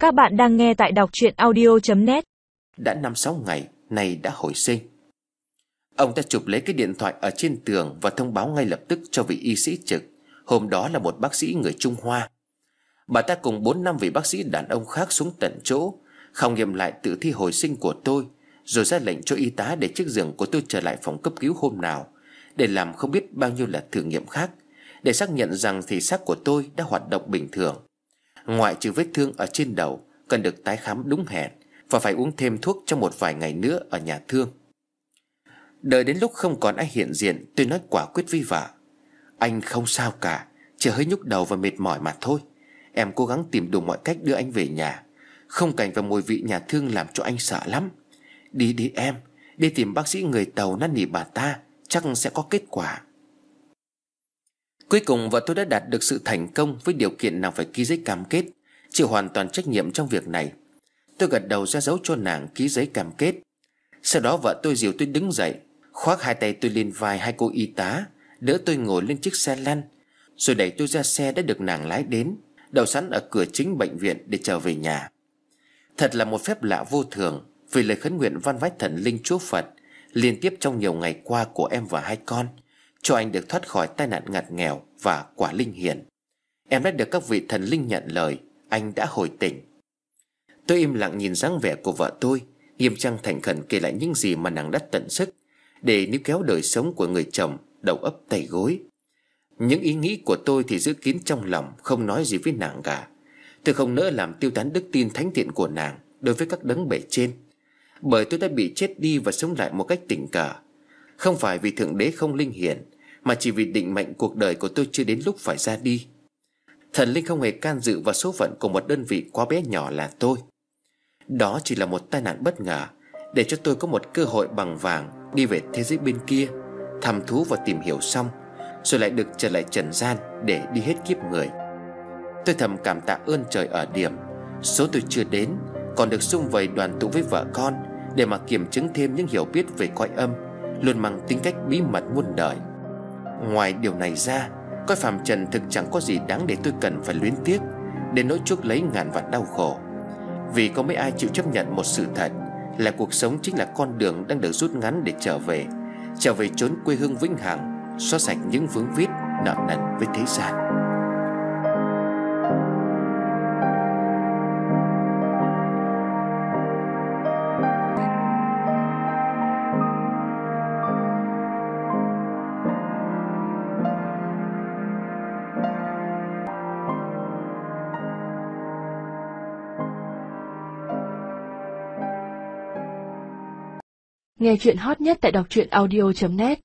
Các bạn đang nghe tại đọc truyện audio.net. Đã 5-6 ngày, nay đã hồi sinh. Ông ta chụp lấy cái điện thoại ở trên tường và thông báo ngay lập tức cho vị y sĩ trực. Hôm đó là một bác sĩ người Trung Hoa. Bà ta cùng 4-5 vị bác sĩ đàn ông khác xuống tận chỗ, khảo nghiệm lại tử thi hồi sinh của tôi, rồi ra lệnh cho y tá để chiếc giường của tôi trở lại phòng cấp cứu hôm nào, để làm không biết bao nhiêu là thử nghiệm khác, để xác nhận rằng thể xác của tôi đã hoạt động bình thường. Ngoại trừ vết thương ở trên đầu cần được tái khám đúng hẹn, và phải uống thêm thuốc trong một vài ngày nữa ở nhà thương. Đợi đến lúc không còn ai hiện diện, tôi nói quả quyết với vợ: anh không sao cả, chỉ hơi nhức đầu và mệt mỏi mà thôi. Em cố gắng tìm đủ mọi cách đưa anh về nhà. Không cảnh và mùi vị nhà thương làm cho anh sợ lắm. Đi đi em, đi tìm bác sĩ người Tàu năn nỉ bà ta, chắc sẽ có kết quả. Cuối cùng vợ tôi đã đạt được sự thành công, với điều kiện nàng phải ký giấy cam kết chịu hoàn toàn trách nhiệm trong việc này. Tôi gật đầu ra dấu cho nàng ký giấy cam kết. Sau đó vợ tôi dìu tôi đứng dậy, khoác hai tay tôi lên vai hai cô y tá, đỡ tôi ngồi lên chiếc xe lăn, rồi đẩy tôi ra xe đã được nàng lái đến, đậu sẵn ở cửa chính bệnh viện để trở về nhà. Thật là một phép lạ vô thường, vì lời khấn nguyện van vái thần linh Chúa Phật liên tiếp trong nhiều ngày qua của em và hai con, cho anh được thoát khỏi tai nạn ngặt nghèo và quả linh hiển. Em đã được các vị thần linh nhận lời, anh đã hồi tỉnh. Tôi im lặng nhìn dáng vẻ của vợ tôi, nghiêm trang thành khẩn kể lại những gì mà nàng đã tận sức để níu kéo đời sống của người chồng đầu ấp tay gối. Những ý nghĩ của tôi thì giữ kín trong lòng, không nói gì với nàng cả. Tôi không nỡ làm tiêu tán đức tin thánh thiện của nàng đối với các đấng bề trên, bởi tôi đã bị chết đi và sống lại một cách tình cờ. Không phải vì Thượng Đế không linh hiển, mà chỉ vì định mệnh cuộc đời của tôi chưa đến lúc phải ra đi. Thần linh không hề can dự vào số phận của một đơn vị quá bé nhỏ là tôi. Đó chỉ là một tai nạn bất ngờ, để cho tôi có một cơ hội bằng vàng đi về thế giới bên kia, thăm thú và tìm hiểu xong, rồi lại được trở lại trần gian để đi hết kiếp người. Tôi thầm cảm tạ ơn trời ở điểm số tôi chưa đến, còn được sum vầy đoàn tụ với vợ con, để mà kiểm chứng thêm những hiểu biết về cõi âm, luôn mang tính cách bí mật muôn đời. Ngoài điều này ra, cõi phàm trần thực chẳng có gì đáng để tôi cần phải luyến tiếc, đến nỗi chuốc lấy ngàn vạn đau khổ. Vì có mấy ai chịu chấp nhận một sự thật là cuộc sống chính là con đường đang được rút ngắn để trở về chốn quê hương vĩnh hằng, xóa sạch những vướng víu nợ nần với thế gian. Nghe chuyện hot nhất tại đọc truyện audio.net.